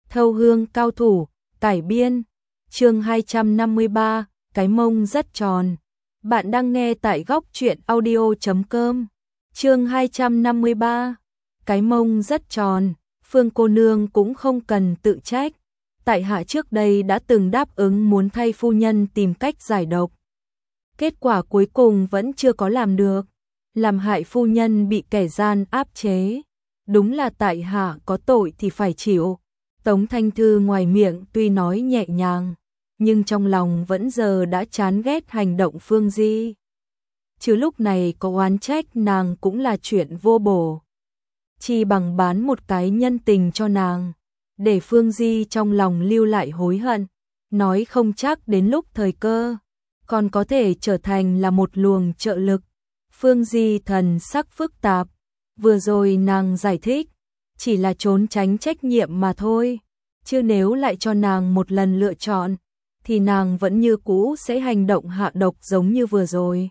Thâu hương cao thủ, cải biên. Chương 253, cái mông rất tròn. Bạn đang nghe tại góc truyện audio.com. Chương 253, cái mông rất tròn. Phương cô nương cũng không cần tự trách. Tại hạ trước đây đã từng đáp ứng muốn thay phu nhân tìm cách giải độc. Kết quả cuối cùng vẫn chưa có làm được, làm hại phu nhân bị kẻ gian áp chế. Đúng là tại hạ có tội thì phải chịu. Tống Thanh Thư ngoài miệng tuy nói nhẹ nhàng, nhưng trong lòng vẫn giờ đã chán ghét hành động Phương Di. Chứ lúc này có oán trách nàng cũng là chuyện vô bổ. Chỉ bằng bán một cái nhân tình cho nàng, để Phương Di trong lòng lưu lại hối hận, nói không chắc đến lúc thời cơ, còn có thể trở thành là một luồng trợ lực. Phương Di thần sắc phức tạp, vừa rồi nàng giải thích, chỉ là trốn tránh trách nhiệm mà thôi, chứ nếu lại cho nàng một lần lựa chọn, thì nàng vẫn như cũ sẽ hành động hạ độc giống như vừa rồi.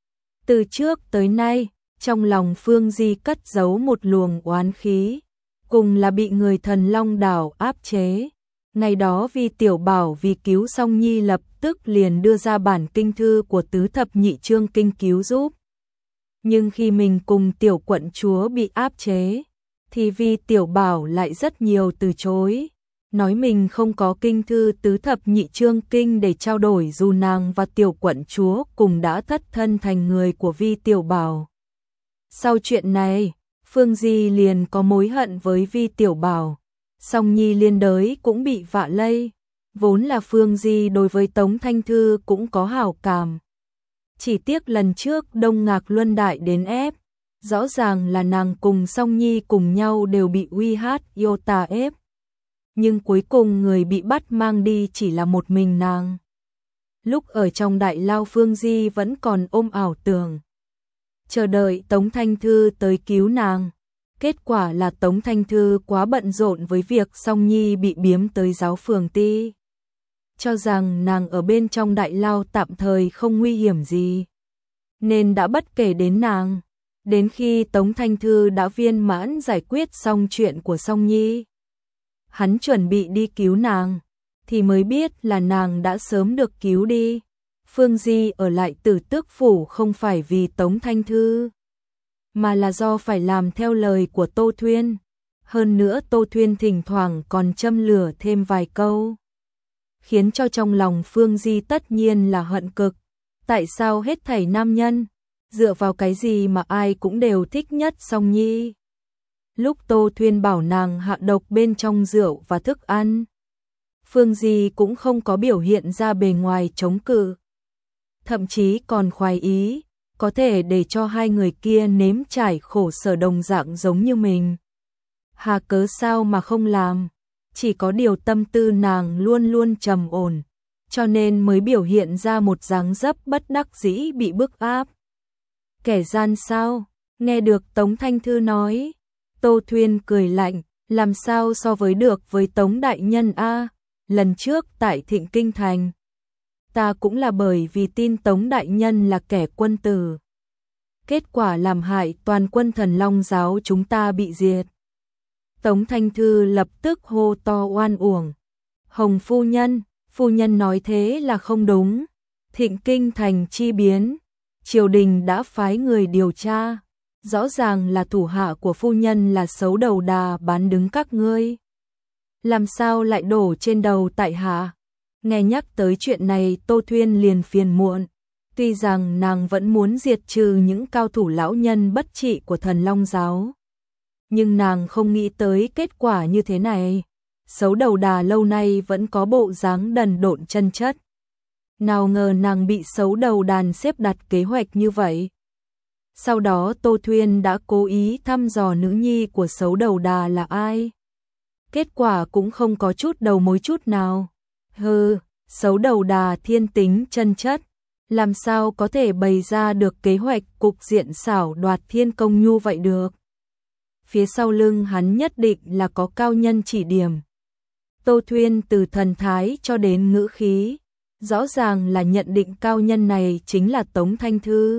Từ trước tới nay, trong lòng Phương Di cất giấu một luồng oán khí, cùng là bị người Thần Long Đảo áp chế. Ngày đó vì Tiểu Bảo vì cứu Song Nhi lập tức liền đưa ra bản kinh thư của tứ thập nhị chương kinh cứu giúp. Nhưng khi mình cùng Tiểu quận chúa bị áp chế, thì vì Tiểu Bảo lại rất nhiều từ chối, nói mình không có kinh thư tứ thập nhị chương kinh để trao đổi, dù nàng và Tiểu quận chúa cùng đã thất thân thành người của Vi Tiểu Bảo. Sau chuyện này, Phương Di liền có mối hận với Vi Tiểu Bảo, Song Nhi liên đới cũng bị vạ lây. Vốn là Phương Di đối với Tống Thanh Thư cũng có hảo cảm. Chỉ tiếc lần trước Đông Ngạc Luân Đại đến ép, rõ ràng là nàng cùng Song Nhi cùng nhau đều bị uy hát yêu tà ép. Nhưng cuối cùng người bị bắt mang đi chỉ là một mình nàng. Lúc ở trong đại lao Phương Di vẫn còn ôm ảo tưởng, chờ đợi Tống Thanh Thư tới cứu nàng. Kết quả là Tống Thanh Thư quá bận rộn với việc Song Nhi bị biếm tới giáo phường ti, cho rằng nàng ở bên trong đại lao tạm thời không nguy hiểm gì, nên đã bất kể đến nàng. Đến khi Tống Thanh Thư đã viên mãn giải quyết xong chuyện của Song Nhi, hắn chuẩn bị đi cứu nàng, thì mới biết là nàng đã sớm được cứu đi. Phương Di ở lại Tử Tước Phủ không phải vì Tống Thanh Thư, mà là do phải làm theo lời của Tô Thuyên. Hơn nữa Tô Thuyên thỉnh thoảng còn châm lửa thêm vài câu, khiến cho trong lòng Phương Di tất nhiên là hận cực. Tại sao hết thảy nam nhân, dựa vào cái gì mà ai cũng đều thích nhất Song Nhi? Lúc Tô Thuyên bảo nàng hạ độc bên trong rượu và thức ăn, Phương Di cũng không có biểu hiện ra bề ngoài chống cự, thậm chí còn khoái ý, có thể để cho hai người kia nếm trải khổ sở đồng dạng giống như mình. Hà cớ sao mà không làm? Chỉ có điều tâm tư nàng luôn luôn trầm ổn, cho nên mới biểu hiện ra một dáng dấp bất đắc dĩ bị bức áp. Kẻ gian sao? Nghe được Tống Thanh Thư nói, Tô Thuyên cười lạnh, làm sao so với được với Tống đại nhân a? Lần trước tại Thịnh Kinh Thành, ta cũng là bởi vì tin Tống đại nhân là kẻ quân tử, kết quả làm hại toàn quân Thần Long giáo chúng ta bị diệt. Tống Thanh Thư lập tức hô to oan uổng. Hồng phu nhân nói thế là không đúng. Thịnh Kinh Thành chi biến, triều đình đã phái người điều tra, rõ ràng là thủ hạ của phu nhân là xấu đầu đà bán đứng các ngươi. Làm sao lại đổ trên đầu tại hạ? Nghe nhắc tới chuyện này Tô Thuyên liền phiền muộn. Tuy rằng nàng vẫn muốn diệt trừ những cao thủ lão nhân bất trị của Thần Long giáo, nhưng nàng không nghĩ tới kết quả như thế này. Xấu đầu đà lâu nay vẫn có bộ dáng đần độn chân chất, nào ngờ nàng bị xấu đầu đàn xếp đặt kế hoạch như vậy. Sau đó Tô Thuyên đã cố ý thăm dò nữ nhi của xấu đầu đà là ai. Kết quả cũng không có chút đầu mối chút nào. Hừ, xấu đầu đà thiên tính chân chất, làm sao có thể bày ra được kế hoạch cục diện xảo đoạt thiên công nhu vậy được. Phía sau lưng hắn nhất định là có cao nhân chỉ điểm. Tô Thuyên từ thần thái cho đến ngữ khí, rõ ràng là nhận định cao nhân này chính là Tống Thanh Thư.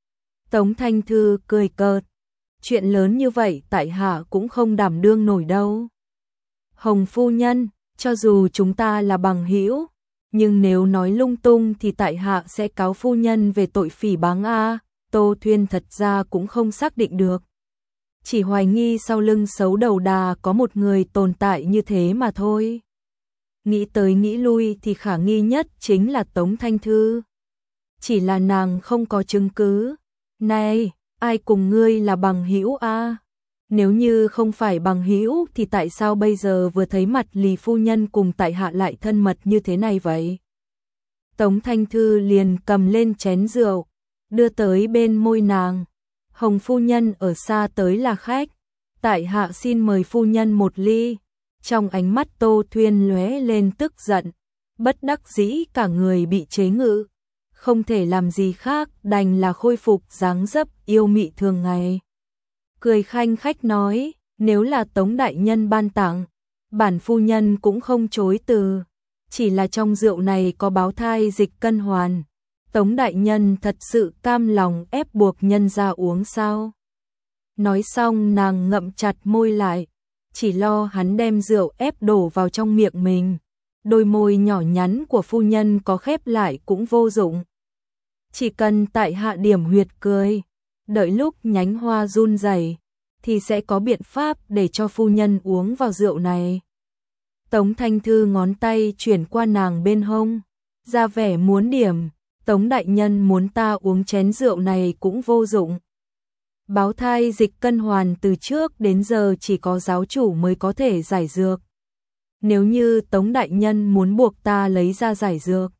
Tống Thanh Thư cười cợt, chuyện lớn như vậy tại hạ cũng không đảm đương nổi đâu. Hồng phu nhân, cho dù chúng ta là bằng hữu, nhưng nếu nói lung tung thì tại hạ sẽ cáo phu nhân về tội phỉ báng a. Tô Thuyên thật ra cũng không xác định được. Chỉ hoài nghi sau lưng xấu đầu đà có một người tồn tại như thế mà thôi. Nghĩ tới nghĩ lui thì khả nghi nhất chính là Tống Thanh Thư. Chỉ là nàng không có chứng cứ. Này, ai cùng ngươi là bằng hữu a? Nếu như không phải bằng hữu thì tại sao bây giờ vừa thấy mặt Lý phu nhân cùng tại hạ lại thân mật như thế này vậy? Tống Thanh Thư liền cầm lên chén rượu, đưa tới bên môi nàng. Hồng phu nhân ở xa tới là khách, tại hạ xin mời phu nhân một ly. Trong ánh mắt Tô Thuyên lóe lên tức giận, bất đắc dĩ cả người bị chế ngự, không thể làm gì khác đành là khôi phục dáng dấp yêu mị thường ngày. Cười khanh khách nói, nếu là Tống đại nhân ban tặng, bản phu nhân cũng không chối từ, chỉ là trong rượu này có báo thai dịch cân hoàn. Tống đại nhân thật sự cam lòng ép buộc nhân ra uống sao? Nói xong nàng ngậm chặt môi lại, chỉ lo hắn đem rượu ép đổ vào trong miệng mình. Đôi môi nhỏ nhắn của phu nhân có khép lại cũng vô dụng. Chỉ cần tại hạ điểm huyệt cười, đợi lúc nhánh hoa run rẩy thì sẽ có biện pháp để cho phu nhân uống vào rượu này. Tống Thanh Thư ngón tay chuyển qua nàng bên hông, ra vẻ muốn điểm. Tống đại nhân muốn ta uống chén rượu này cũng vô dụng. Báo thai dịch cân hoàn từ trước đến giờ chỉ có giáo chủ mới có thể giải dược. Nếu như Tống đại nhân muốn buộc ta lấy ra giải dược,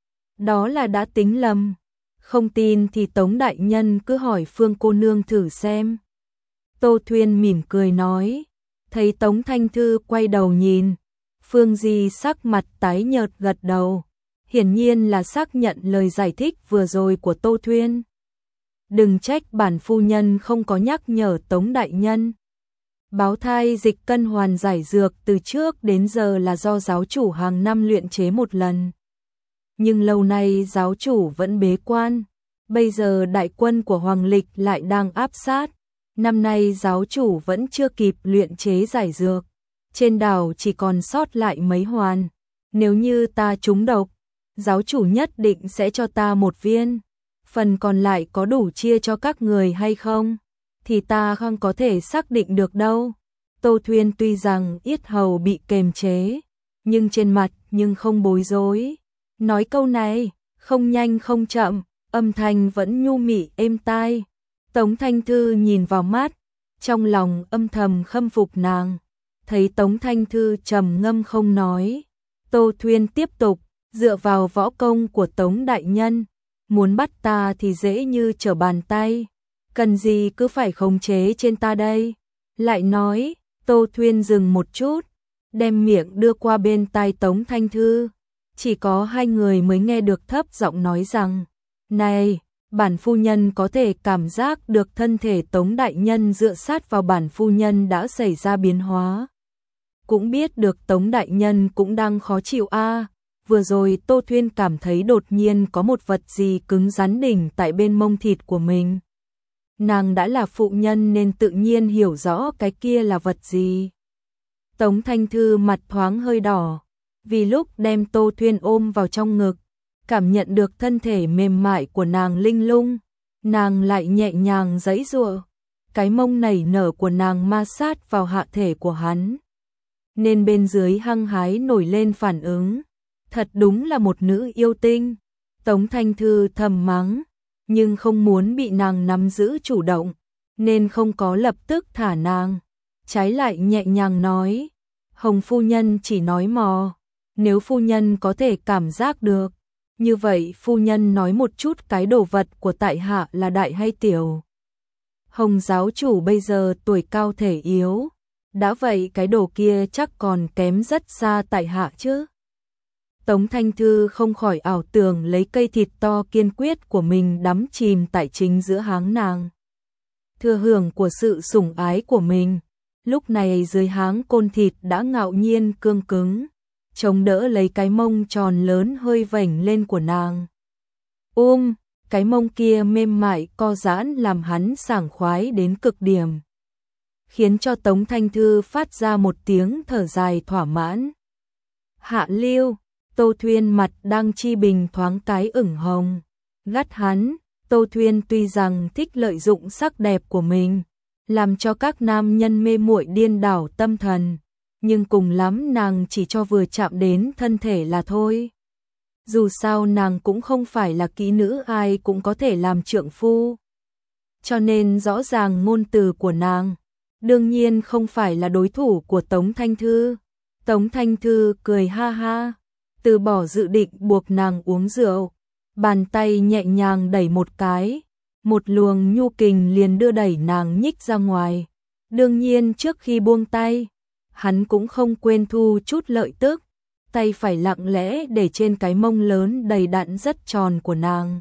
đó là đã tính lầm. Không tin thì Tống đại nhân cứ hỏi Phương cô nương thử xem. Tô Thuyên mỉm cười nói, thấy Tống Thanh Thư quay đầu nhìn, Phương Di sắc mặt tái nhợt gật đầu. Hiển nhiên là xác nhận lời giải thích vừa rồi của Tô Thuyên. Đừng trách bản phu nhân không có nhắc nhở Tống đại nhân. Báo thai dịch cân hoàn giải dược từ trước đến giờ là do giáo chủ hàng năm luyện chế một lần. Nhưng lâu nay giáo chủ vẫn bế quan. Bây giờ đại quân của Hoàng Lịch lại đang áp sát. Năm nay giáo chủ vẫn chưa kịp luyện chế giải dược. Trên đảo chỉ còn sót lại mấy hoàn. Nếu như ta trúng độc, giáo chủ nhất định sẽ cho ta một viên. Phần còn lại có đủ chia cho các người hay không? Thì ta không có thể xác định được đâu. Tô Thuyên tuy rằng yết hầu bị kềm chế, nhưng trên mặt nhưng không bối rối. Nói câu này, không nhanh không chậm, âm thanh vẫn nhu mị êm tai. Tống Thanh Thư nhìn vào mắt, trong lòng âm thầm khâm phục nàng. Thấy Tống Thanh Thư trầm ngâm không nói, Tô Thuyên tiếp tục, dựa vào võ công của Tống đại nhân, muốn bắt ta thì dễ như trở bàn tay, cần gì cứ phải khống chế trên ta đây. Lại nói, Tô Thuyên dừng một chút, đem miệng đưa qua bên tai Tống Thanh Thư, chỉ có hai người mới nghe được thấp giọng nói rằng, này, bản phu nhân có thể cảm giác được thân thể Tống đại nhân dựa sát vào bản phu nhân đã xảy ra biến hóa. Cũng biết được Tống đại nhân cũng đang khó chịu a. Vừa rồi Tô Thuyên cảm thấy đột nhiên có một vật gì cứng rắn đỉnh tại bên mông thịt của mình. Nàng đã là phụ nhân nên tự nhiên hiểu rõ cái kia là vật gì. Tống Thanh Thư mặt thoáng hơi đỏ, vì lúc đem Tô Thuyên ôm vào trong ngực, cảm nhận được thân thể mềm mại của nàng linh lung, nàng lại nhẹ nhàng giãy giụa, cái mông nảy nở của nàng ma sát vào hạ thể của hắn, nên bên dưới hăng hái nổi lên phản ứng. Thật đúng là một nữ yêu tinh. Tống Thanh Thư thầm mắng, nhưng không muốn bị nàng nắm giữ chủ động, nên không có lập tức thả nàng. Trái lại nhẹ nhàng nói, Hồng phu nhân chỉ nói mò, nếu phu nhân có thể cảm giác được, như vậy phu nhân nói một chút cái đồ vật của tại hạ là đại hay tiểu. Hồng giáo chủ bây giờ tuổi cao thể yếu, đã vậy cái đồ kia chắc còn kém rất xa tại hạ chứ. Tống Thanh Thư không khỏi ảo tưởng lấy cây thịt to kiên quyết của mình đắm chìm tại chính giữa háng nàng. Thừa hưởng của sự sủng ái của mình, lúc này dưới háng côn thịt đã ngạo nhiên cương cứng, chống đỡ lấy cái mông tròn lớn hơi vểnh lên của nàng. Cái mông kia mềm mại co giãn làm hắn sảng khoái đến cực điểm. khiến cho Tống Thanh Thư phát ra một tiếng thở dài thỏa mãn. Hạ lưu, Tô Thuyên mặt đang chi bình thoáng cái ửng hồng. Gắt hắn, Tô Thuyên tuy rằng thích lợi dụng sắc đẹp của mình, làm cho các nam nhân mê muội điên đảo tâm thần, nhưng cùng lắm nàng chỉ cho vừa chạm đến thân thể là thôi. Dù sao nàng cũng không phải là kỹ nữ ai cũng có thể làm trượng phu. Cho nên rõ ràng ngôn từ của nàng, đương nhiên không phải là đối thủ của Tống Thanh Thư. Tống Thanh Thư cười ha ha, từ bỏ dự định buộc nàng uống rượu, bàn tay nhẹ nhàng đẩy một cái, một luồng nhu kình liền đưa đẩy nàng nhích ra ngoài. Đương nhiên trước khi buông tay, hắn cũng không quên thu chút lợi tức, tay phải lặng lẽ để trên cái mông lớn đầy đặn rất tròn của nàng.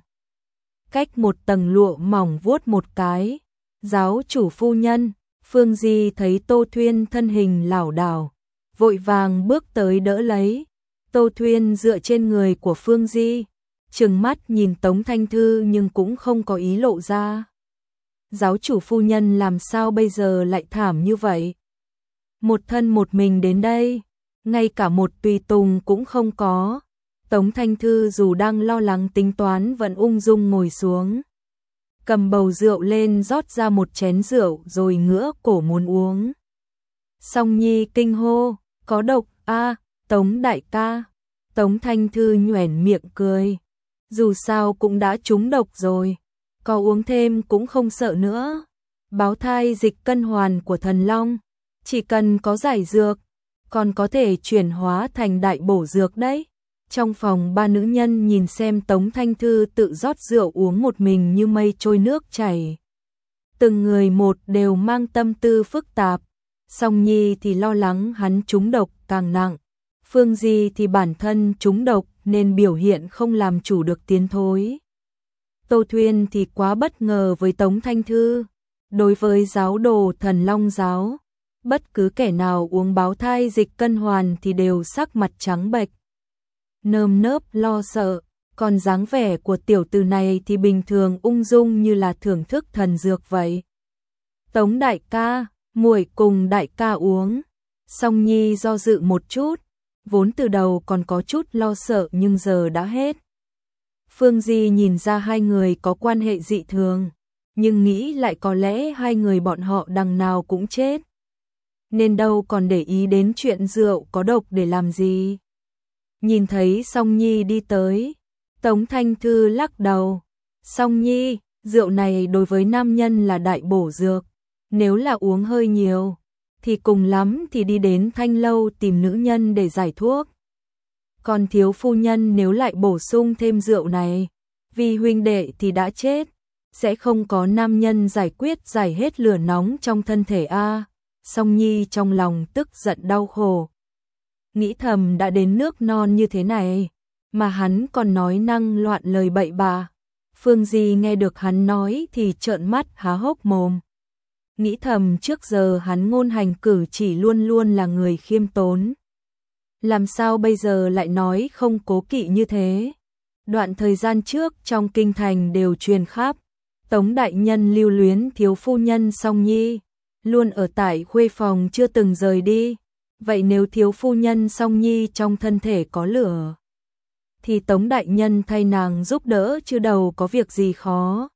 Cách một tầng lụa mỏng vuốt một cái, giáo chủ phu nhân, Phương Di thấy Tô Thuyên thân hình lảo đảo, vội vàng bước tới đỡ lấy. Tô Thuyên dựa trên người của Phương Di, trừng mắt nhìn Tống Thanh Thư nhưng cũng không có ý lộ ra. Giáo chủ phu nhân làm sao bây giờ lại thảm như vậy? Một thân một mình đến đây, ngay cả một tùy tùng cũng không có. Tống Thanh Thư dù đang lo lắng tính toán vẫn ung dung ngồi xuống, cầm bầu rượu lên rót ra một chén rượu rồi ngửa cổ muốn uống. Song Nhi kinh hô, có độc a, Tống đại ca. Tống Thanh Thư nhoẻn miệng cười, dù sao cũng đã trúng độc rồi, có uống thêm cũng không sợ nữa. Báo thai dịch cân hoàn của thần long, chỉ cần có giải dược, còn có thể chuyển hóa thành đại bổ dược đấy. Trong phòng ba nữ nhân nhìn xem Tống Thanh Thư tự rót rượu uống một mình như mây trôi nước chảy. Từng người một đều mang tâm tư phức tạp. Song Nhi thì lo lắng hắn trúng độc càng nặng. Phương Di thì bản thân trúng độc nên biểu hiện không làm chủ được tiến thối. Tô Thuyên thì quá bất ngờ với Tống Thanh Thư. Đối với giáo đồ thần long giáo, bất cứ kẻ nào uống báo thai dịch cân hoàn thì đều sắc mặt trắng bệch, nơm nớp lo sợ, còn dáng vẻ của tiểu tử này thì bình thường ung dung như là thưởng thức thần dược vậy. Tống đại ca, muội cùng đại ca uống. Song Nhi do dự một chút, vốn từ đầu còn có chút lo sợ nhưng giờ đã hết. Phương Di nhìn ra hai người có quan hệ dị thường, nhưng nghĩ lại có lẽ hai người bọn họ đằng nào cũng chết, nên đâu còn để ý đến chuyện rượu có độc để làm gì. Nhìn thấy Song Nhi đi tới, Tống Thanh Thư lắc đầu. Song Nhi, rượu này đối với nam nhân là đại bổ dược, nếu là uống hơi nhiều, thì cùng lắm thì đi đến thanh lâu tìm nữ nhân để giải thuốc. Còn thiếu phu nhân nếu lại bổ sung thêm rượu này, vì huynh đệ thì đã chết, sẽ không có nam nhân giải quyết giải hết lửa nóng trong thân thể a. Song Nhi trong lòng tức giận đau khổ, nghĩ thầm đã đến nước non như thế này, mà hắn còn nói năng loạn lời bậy bạ. Phương Di nghe được hắn nói thì trợn mắt há hốc mồm, nghĩ thầm trước giờ hắn ngôn hành cử chỉ luôn luôn là người khiêm tốn, làm sao bây giờ lại nói không cố kỵ như thế. Đoạn thời gian trước trong kinh thành đều truyền khắp, Tống đại nhân lưu luyến thiếu phu nhân Song Nhi, luôn ở tại khuê phòng chưa từng rời đi. Vậy nếu thiếu phu nhân Song Nhi trong thân thể có lửa, thì Tống đại nhân thay nàng giúp đỡ chứ đâu có việc gì khó.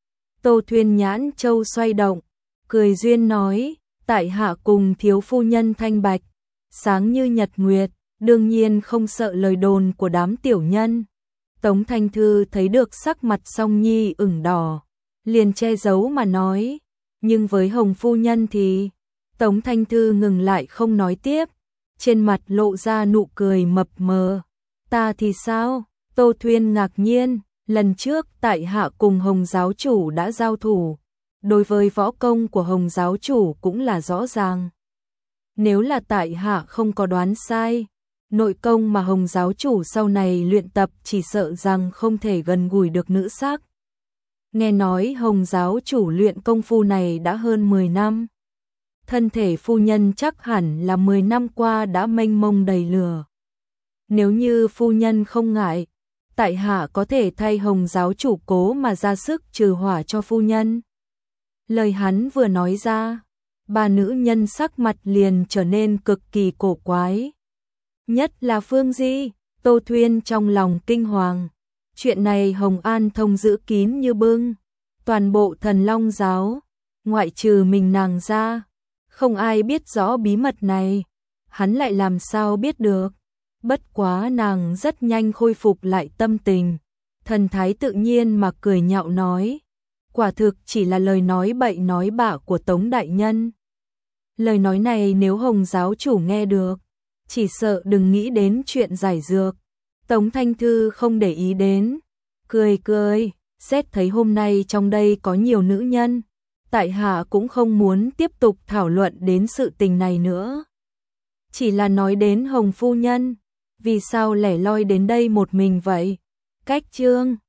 Tô Thuyên nhãn châu xoay động, cười duyên nói, tại hạ cùng thiếu phu nhân thanh bạch, sáng như nhật nguyệt, đương nhiên không sợ lời đồn của đám tiểu nhân. Tống Thanh Thư thấy được sắc mặt Song Nhi ửng đỏ, liền che giấu mà nói, nhưng với Hồng phu nhân thì... Tống Thanh Thư ngừng lại không nói tiếp, trên mặt lộ ra nụ cười mập mờ. Ta thì sao? Tô Thuyên ngạc nhiên, lần trước tại hạ cùng Hồng giáo chủ đã giao thủ, đối với võ công của Hồng giáo chủ cũng là rõ ràng. Nếu là tại hạ không có đoán sai, nội công mà Hồng giáo chủ sau này luyện tập chỉ sợ rằng không thể gần gũi được nữ sắc. Nghe nói Hồng giáo chủ luyện công phu này đã hơn 10 năm. Thân thể phu nhân chắc hẳn là 10 năm qua đã mênh mông đầy lửa. Nếu như phu nhân không ngại, tại hạ có thể thay Hồng giáo chủ cố mà ra sức trừ hỏa cho phu nhân. Lời hắn vừa nói ra, ba nữ nhân sắc mặt liền trở nên cực kỳ cổ quái. Nhất là Phương Di, Tô Thuyên trong lòng kinh hoàng. Chuyện này Hồng An Thông giữ kín như bưng. Toàn bộ Thần Long giáo, ngoại trừ mình nàng ra, không ai biết rõ bí mật này. Hắn lại làm sao biết được? Bất quá nàng rất nhanh khôi phục lại tâm tình, thần thái tự nhiên mà cười nhạo nói. Quả thực chỉ là lời nói bậy nói bạ của Tống đại nhân. Lời nói này nếu Hồng giáo chủ nghe được, chỉ sợ đừng nghĩ đến chuyện giải dược. Tống Thanh Thư không để ý đến, cười cười, xét thấy hôm nay trong đây có nhiều nữ nhân, tại hạ cũng không muốn tiếp tục thảo luận đến sự tình này nữa. Chỉ là nói đến Hồng phu nhân, vì sao lẻ loi đến đây một mình vậy? Cách chương